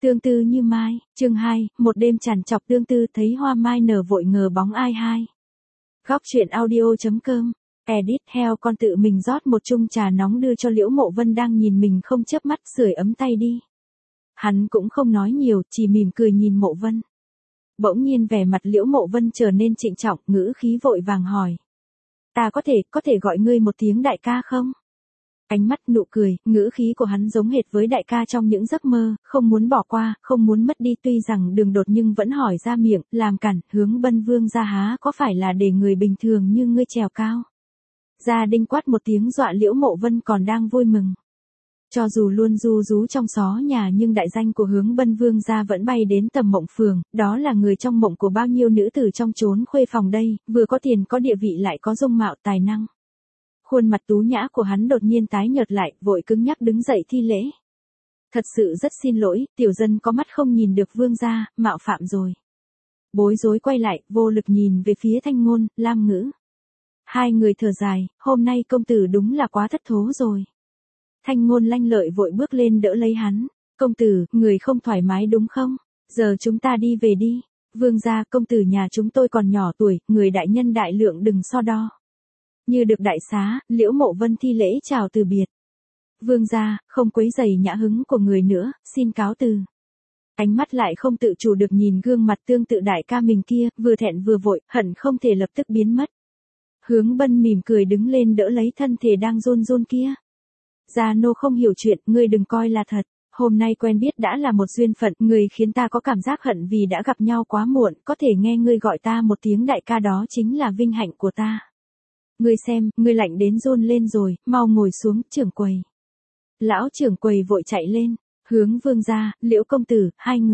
Tương tư như mai, chương 2, một đêm tràn trọc tương tư thấy hoa mai nở vội ngờ bóng ai hai. Góc truyện audio.com, edit heo con tự mình rót một chung trà nóng đưa cho Liễu Mộ Vân đang nhìn mình không chớp mắt sưởi ấm tay đi. Hắn cũng không nói nhiều, chỉ mỉm cười nhìn Mộ Vân. Bỗng nhiên vẻ mặt Liễu Mộ Vân trở nên trịnh trọng, ngữ khí vội vàng hỏi. Ta có thể gọi ngươi một tiếng đại ca không? Ánh mắt nụ cười, ngữ khí của hắn giống hệt với đại ca trong những giấc mơ, không muốn bỏ qua, không muốn mất đi tuy rằng đường đột nhưng vẫn hỏi ra miệng, làm cản, Hướng Bân vương gia há có phải là để người bình thường như ngươi trèo cao. Gia Đinh quát một tiếng dọa Liễu Mộ Vân còn đang vui mừng. Cho dù luôn ru rú trong xó nhà nhưng đại danh của Hướng Bân vương gia vẫn bay đến tầm Mộng Phường, đó là người trong mộng của bao nhiêu nữ tử trong chốn khuê phòng đây, vừa có tiền có địa vị lại có dung mạo tài năng. Khuôn mặt tú nhã của hắn đột nhiên tái nhợt lại, vội cứng nhắc đứng dậy thi lễ. Thật sự rất xin lỗi, tiểu dân có mắt không nhìn được vương gia, mạo phạm rồi. Bối rối quay lại, vô lực nhìn về phía Thanh Ngôn, Lam Ngữ. Hai người thở dài, hôm nay công tử đúng là quá thất thố rồi. Thanh Ngôn lanh lợi vội bước lên đỡ lấy hắn. Công tử, người không thoải mái đúng không? Giờ chúng ta đi về đi. Vương gia, công tử nhà chúng tôi còn nhỏ tuổi, người đại nhân đại lượng đừng so đo. Như được đại xá, Liễu Mộ Vân thi lễ chào từ biệt. Vương gia, không quấy rầy nhã hứng của người nữa, xin cáo từ. Ánh mắt lại không tự chủ được nhìn gương mặt tương tự đại ca mình kia, vừa thẹn vừa vội, hận không thể lập tức biến mất. Hướng Bân mỉm cười đứng lên đỡ lấy thân thể đang run run kia. Gia nô không hiểu chuyện, ngươi đừng coi là thật. Hôm nay quen biết đã là một duyên phận, người khiến ta có cảm giác hận vì đã gặp nhau quá muộn, có thể nghe ngươi gọi ta một tiếng đại ca đó chính là vinh hạnh của ta. Ngươi xem, ngươi lạnh đến run lên rồi, mau ngồi xuống, trưởng quầy. Lão trưởng quầy vội chạy lên, Hướng vương gia, Liễu công tử,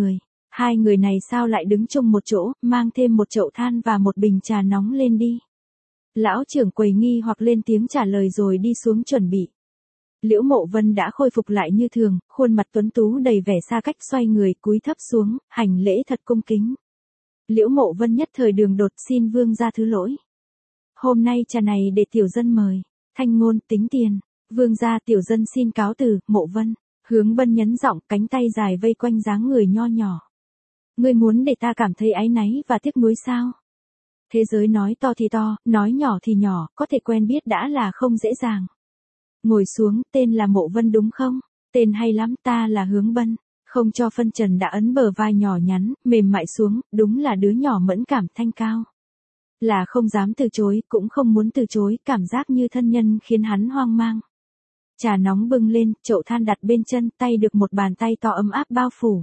hai người này sao lại đứng chung một chỗ, mang thêm một chậu than và một bình trà nóng lên đi. Lão trưởng quầy nghi hoặc lên tiếng trả lời rồi đi xuống chuẩn bị. Liễu Mộ Vân đã khôi phục lại như thường, khuôn mặt tuấn tú đầy vẻ xa cách xoay người cúi thấp xuống, hành lễ thật cung kính. Liễu Mộ Vân nhất thời đường đột xin vương gia thứ lỗi. Hôm nay trà này để tiểu dân mời. Thanh Ngôn tính tiền. Vương gia tiểu dân xin cáo từ, Mộ Vân. Hướng Bân nhấn giọng, cánh tay dài vây quanh dáng người nho nhỏ. Ngươi muốn để ta cảm thấy áy náy và tiếc nuối sao? Thế giới nói to thì to, nói nhỏ thì nhỏ, có thể quen biết đã là không dễ dàng. Ngồi xuống, tên là Mộ Vân đúng không? Tên hay lắm, ta là Hướng Bân. Không cho phân trần đã ấn bờ vai nhỏ nhắn, mềm mại xuống, đúng là đứa nhỏ mẫn cảm thanh cao. Là không dám từ chối, cũng không muốn từ chối, cảm giác như thân nhân khiến hắn hoang mang. Trà nóng bưng lên, chậu than đặt bên chân, tay được một bàn tay to ấm áp bao phủ.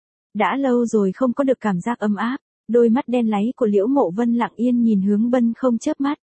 Đã lâu rồi không có được cảm giác ấm áp, đôi mắt đen láy của Liễu Mộ Vân lặng yên nhìn Hướng Bân không chớp mắt.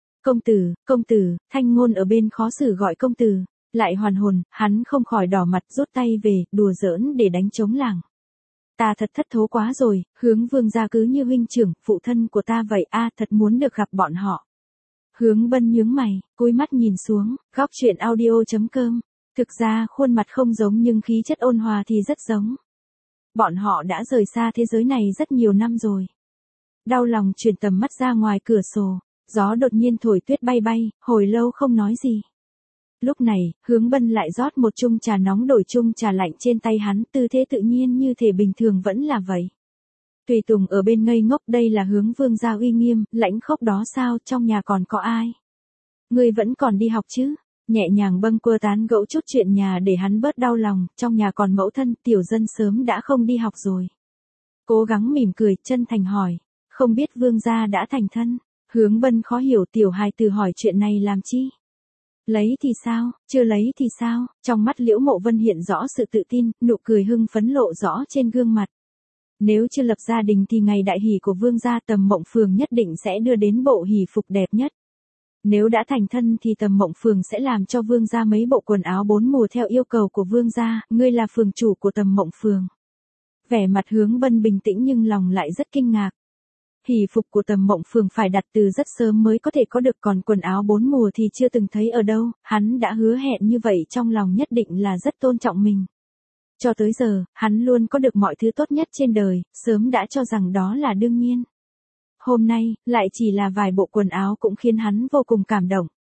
Công tử, Thanh Ngôn ở bên khó xử gọi công tử, lại hoàn hồn, hắn không khỏi đỏ mặt rút tay về, đùa giỡn để đánh trống lảng. Ta thật thất thố quá rồi, Hướng vương gia cứ như huynh trưởng, phụ thân của ta vậy thật muốn được gặp bọn họ. Hướng Bân nhướng mày, cúi mắt nhìn xuống, góc truyện audio.com. Thực ra khuôn mặt không giống nhưng khí chất ôn hòa thì rất giống. Bọn họ đã rời xa thế giới này rất nhiều năm rồi. Đau lòng chuyển tầm mắt ra ngoài cửa sổ, gió đột nhiên thổi tuyết bay bay, hồi lâu không nói gì. Lúc này, Hướng Bân lại rót một chung trà nóng đổi chung trà lạnh trên tay hắn, tư thế tự nhiên như thể bình thường vẫn là vậy. Tùy Tùng ở bên ngây ngốc, đây là Hướng vương gia uy nghiêm, lãnh khốc đó sao, trong nhà còn có ai? Ngươi vẫn còn đi học chứ? Nhẹ nhàng bâng quơ tán gẫu chút chuyện nhà để hắn bớt đau lòng, trong nhà còn mẫu thân, tiểu dân sớm đã không đi học rồi. Cố gắng mỉm cười, chân thành hỏi, không biết vương gia đã thành thân? Hướng Bân khó hiểu tiểu hài tử hỏi chuyện này làm chi? Lấy thì sao, chưa lấy thì sao? Trong mắt Liễu Mộ Vân hiện rõ sự tự tin, nụ cười hưng phấn lộ rõ trên gương mặt. Nếu chưa lập gia đình thì ngày đại hỷ của vương gia tầm Mộng Phường nhất định sẽ đưa đến bộ hỷ phục đẹp nhất. Nếu đã thành thân thì tầm Mộng Phường sẽ làm cho vương gia mấy bộ quần áo 4 mùa theo yêu cầu của vương gia, ngươi là phường chủ của tầm Mộng Phường. Vẻ mặt Hướng Bân bình tĩnh nhưng lòng lại rất kinh ngạc. Hỷ phục của tầm Mộng Phường phải đặt từ rất sớm mới có thể có được, còn quần áo 4 mùa thì chưa từng thấy ở đâu, hắn đã hứa hẹn như vậy trong lòng nhất định là rất tôn trọng mình. Cho tới giờ, hắn luôn có được mọi thứ tốt nhất trên đời, sớm đã cho rằng đó là đương nhiên. Hôm nay, lại chỉ là vài bộ quần áo cũng khiến hắn vô cùng cảm động.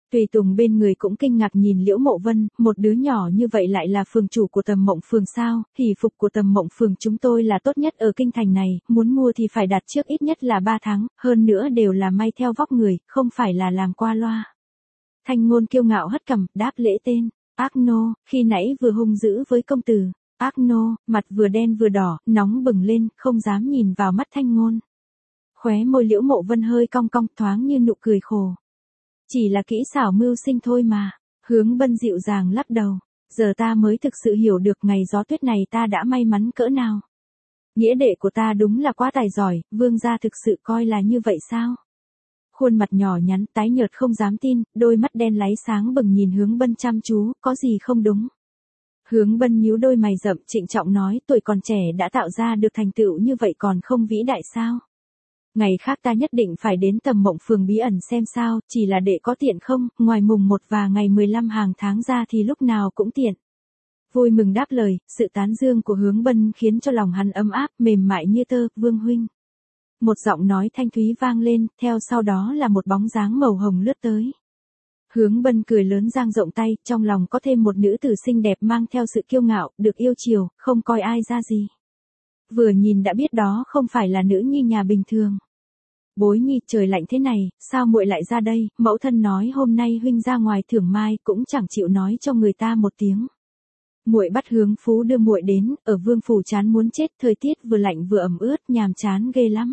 Tùy tùng bên người cũng kinh ngạc nhìn Liễu Mộ Vân, một đứa nhỏ như vậy lại là phường chủ của Tầm Mộng Phường sao? Hỷ phục của Tầm Mộng Phường chúng tôi là tốt nhất ở kinh thành này, muốn mua thì phải đặt trước ít nhất là 3 tháng, hơn nữa đều là may theo vóc người, không phải là làm qua loa. Thanh Ngôn kiêu ngạo hất cằm, đáp lễ tên. Ác nô, khi nãy vừa hung dữ với công tử. Ác nô, mặt vừa đen vừa đỏ, nóng bừng lên, không dám nhìn vào mắt Thanh Ngôn. Khóe môi Liễu Mộ Vân hơi cong cong thoáng như nụ cười khổ. Chỉ là kỹ xảo mưu sinh thôi mà. Hướng Bân dịu dàng lắc đầu. Giờ ta mới thực sự hiểu được ngày gió tuyết này ta đã may mắn cỡ nào. Nghĩa đệ của ta đúng là quá tài giỏi, vương gia thực sự coi là như vậy sao? Khuôn mặt nhỏ nhắn tái nhợt không dám tin, đôi mắt đen láy sáng bừng nhìn Hướng Bân chăm chú, có gì không đúng? Hướng Bân nhíu đôi mày rậm trịnh trọng nói, tuổi còn trẻ đã tạo ra được thành tựu như vậy còn không vĩ đại sao? Ngày khác ta nhất định phải đến Tầm Mộng Phường bí ẩn xem sao, chỉ là để có tiện không, ngoài mùng 1 và ngày 15 hàng tháng ra thì lúc nào cũng tiện. Vui mừng đáp lời, sự tán dương của Hướng Bân khiến cho lòng hắn ấm áp, mềm mại như tơ, Vương huynh. Một giọng nói thanh thúy vang lên, theo sau đó là một bóng dáng màu hồng lướt tới. Hướng Bân cười lớn dang rộng tay, trong lòng có thêm một nữ tử xinh đẹp mang theo sự kiêu ngạo, được yêu chiều, không coi ai ra gì. Vừa nhìn đã biết đó không phải là nữ nhi nhà bình thường. Bối nhi, trời lạnh thế này, sao muội lại ra đây? Mẫu thân nói hôm nay huynh ra ngoài thưởng mai cũng chẳng chịu nói cho người ta một tiếng. Muội bắt Hướng Phú đưa muội đến, ở Vương phủ chán muốn chết, thời tiết vừa lạnh vừa ẩm ướt, nhàm chán ghê lắm.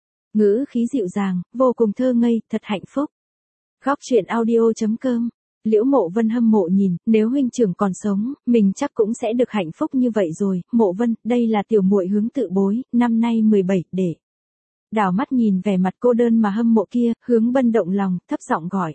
Ngữ khí dịu dàng, vô cùng thơ ngây, thật hạnh phúc. Góc truyện audio.com. Liễu Mộ Vân hâm mộ nhìn, nếu huynh trưởng còn sống, mình chắc cũng sẽ được hạnh phúc như vậy rồi. Mộ Vân, đây là tiểu muội Hướng Tự Bối, năm nay 17, để. Đảo mắt nhìn vẻ mặt cô đơn mà hâm mộ kia, Hướng Bân động lòng, thấp giọng gọi.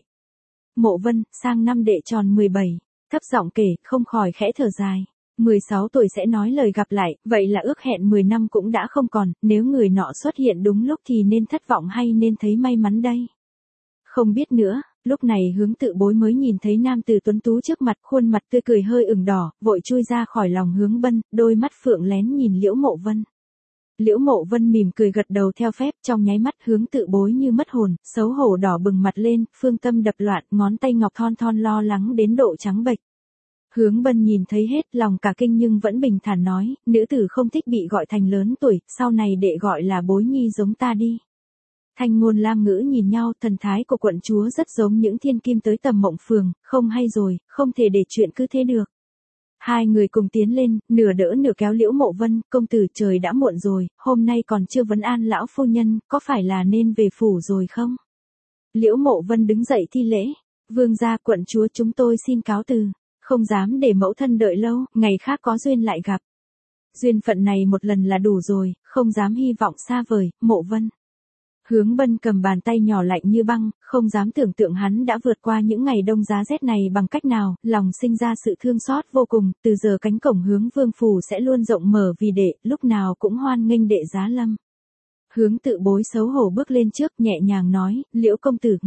Mộ Vân, sang năm đệ tròn 17. Thấp giọng kể, không khỏi khẽ thở dài. 16 tuổi sẽ nói lời gặp lại, vậy là ước hẹn 10 năm cũng đã không còn, nếu người nọ xuất hiện đúng lúc thì nên thất vọng hay nên thấy may mắn đây? Không biết nữa, lúc này Hướng Tự Bối mới nhìn thấy nam tử tuấn tú trước mặt, khuôn mặt tươi cười hơi ửng đỏ, vội chui ra khỏi lòng Hướng Bân, đôi mắt phượng lén nhìn Liễu Mộ Vân. Liễu Mộ Vân mỉm cười gật đầu theo phép, trong nháy mắt Hướng Tự Bối như mất hồn, xấu hổ đỏ bừng mặt lên, phương tâm đập loạn, ngón tay ngọc thon thon lo lắng đến độ trắng bệch. Hướng Bân nhìn thấy hết, lòng cả kinh nhưng vẫn bình thản nói, nữ tử không thích bị gọi thành lớn tuổi, sau này đệ gọi là Bối nhi giống ta đi. Thanh Ngôn Lam Ngữ nhìn nhau, thần thái của quận chúa rất giống những thiên kim tới Tầm Mộng Phường, không hay rồi, không thể để chuyện cứ thế được. Hai người cùng tiến lên, nửa đỡ nửa kéo Liễu Mộ Vân, công tử trời đã muộn rồi, hôm nay còn chưa vấn an lão phu nhân, có phải là nên về phủ rồi không? Liễu Mộ Vân đứng dậy thi lễ, vương gia quận chúa chúng tôi xin cáo từ, không dám để mẫu thân đợi lâu, ngày khác có duyên lại gặp. Duyên phận này một lần là đủ rồi, không dám hy vọng xa vời, Mộ Vân. Hướng Bân cầm bàn tay nhỏ lạnh như băng, không dám tưởng tượng hắn đã vượt qua những ngày đông giá rét này bằng cách nào, lòng sinh ra sự thương xót vô cùng, từ giờ cánh cổng Hướng Vương phủ sẽ luôn rộng mở vì đệ, lúc nào cũng hoan nghênh đệ giá lâm. Hướng Tự Bối xấu hổ bước lên trước, nhẹ nhàng nói, Liễu công tử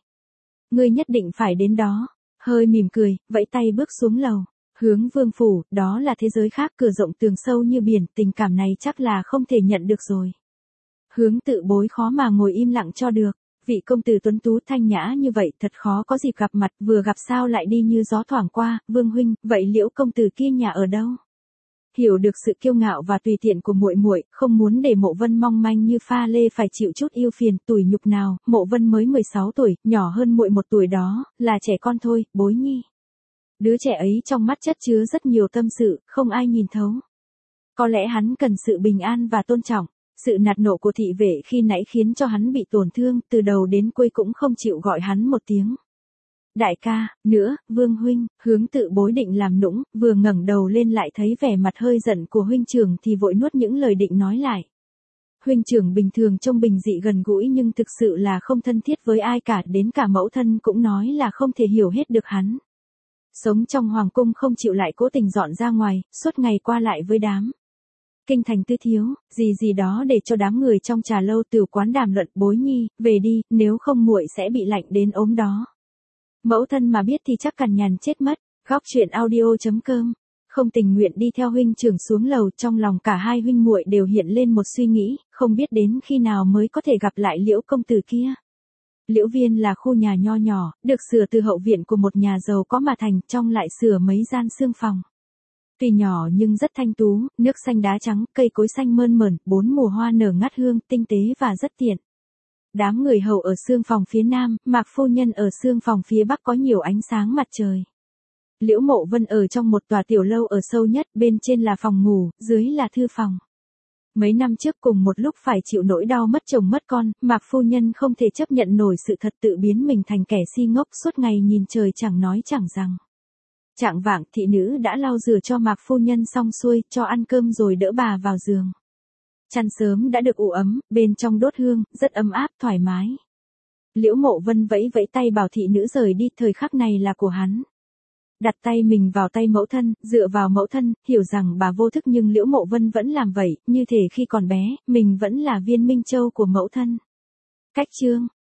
ngươi nhất định phải đến đó. Hơi mỉm cười, vẫy tay bước xuống lầu. Hướng Vương phủ, đó là thế giới khác, cửa rộng tường sâu như biển, tình cảm này chắc là không thể nhận được rồi. Hướng Tự Bối khó mà ngồi im lặng cho được, vị công tử tuấn tú thanh nhã như vậy thật khó có dịp gặp mặt, vừa gặp sao lại đi như gió thoảng qua, Vương huynh, vậy Liễu công tử kia nhà ở đâu? Hiểu được sự kiêu ngạo và tùy tiện của muội muội, không muốn để Mộ Vân mong manh như pha lê phải chịu chút ưu phiền, tủi nhục nào, Mộ Vân mới 16 tuổi, nhỏ hơn muội 1 tuổi đó, là trẻ con thôi, Bối nhi. Đứa trẻ ấy trong mắt chất chứa rất nhiều tâm sự, không ai nhìn thấu. Có lẽ hắn cần sự bình an và tôn trọng. Sự nạt nộ của thị vệ khi nãy khiến cho hắn bị tổn thương, từ đầu đến cuối cũng không chịu gọi hắn một tiếng. Đại ca, nữa, Vương huynh, Hướng Tự Bối định làm nũng, vừa ngẩng đầu lên lại thấy vẻ mặt hơi giận của huynh trưởng thì vội nuốt những lời định nói lại. Huynh trưởng bình thường trông bình dị gần gũi nhưng thực sự là không thân thiết với ai cả, đến cả mẫu thân cũng nói là không thể hiểu hết được hắn. Sống trong hoàng cung không chịu lại cố tình dọn ra ngoài, suốt ngày qua lại với đám kinh thành tư thiếu, gì đó để cho đám người trong trà lâu tiểu quán đàm luận, Bối nhi, về đi, nếu không muội sẽ bị lạnh đến ốm đó. Mẫu thân mà biết thì chắc cằn nhằn chết mất. Góc truyện audio.com. Không tình nguyện đi theo huynh trưởng xuống lầu, trong lòng cả hai huynh muội đều hiện lên một suy nghĩ, không biết đến khi nào mới có thể gặp lại Liễu công tử kia. Liễu Viên là khu nhà nho nhỏ, được sửa từ hậu viện của một nhà giàu có mà thành, trong lại sửa mấy gian xương phòng. Tuy nhỏ nhưng rất thanh tú, nước xanh đá trắng, cây cối xanh mơn mởn, 4 mùa hoa nở ngát hương, tinh tế và rất tiện. Đám người hầu ở xương phòng phía nam, Mạc phu nhân ở xương phòng phía bắc có nhiều ánh sáng mặt trời. Liễu Mộ Vân ở trong một tòa tiểu lâu ở sâu nhất, bên trên là phòng ngủ, dưới là thư phòng. Mấy năm trước cùng một lúc phải chịu nỗi đau mất chồng mất con, Mạc phu nhân không thể chấp nhận nổi sự thật, tự biến mình thành kẻ si ngốc, suốt ngày nhìn trời chẳng nói chẳng rằng. Chạng vạng, thị nữ đã lau rửa cho Mạc phu nhân xong xuôi, cho ăn cơm rồi đỡ bà vào giường. Chăn sớm đã được ủ ấm, bên trong đốt hương, rất ấm áp, thoải mái. Liễu Mộ Vân vẫy vẫy tay bảo thị nữ rời đi, thời khắc này là của hắn. Đặt tay mình vào tay mẫu thân, dựa vào mẫu thân, hiểu rằng bà vô thức nhưng Liễu Mộ Vân vẫn làm vậy, như thể khi còn bé, mình vẫn là viên minh châu của mẫu thân. Cách chương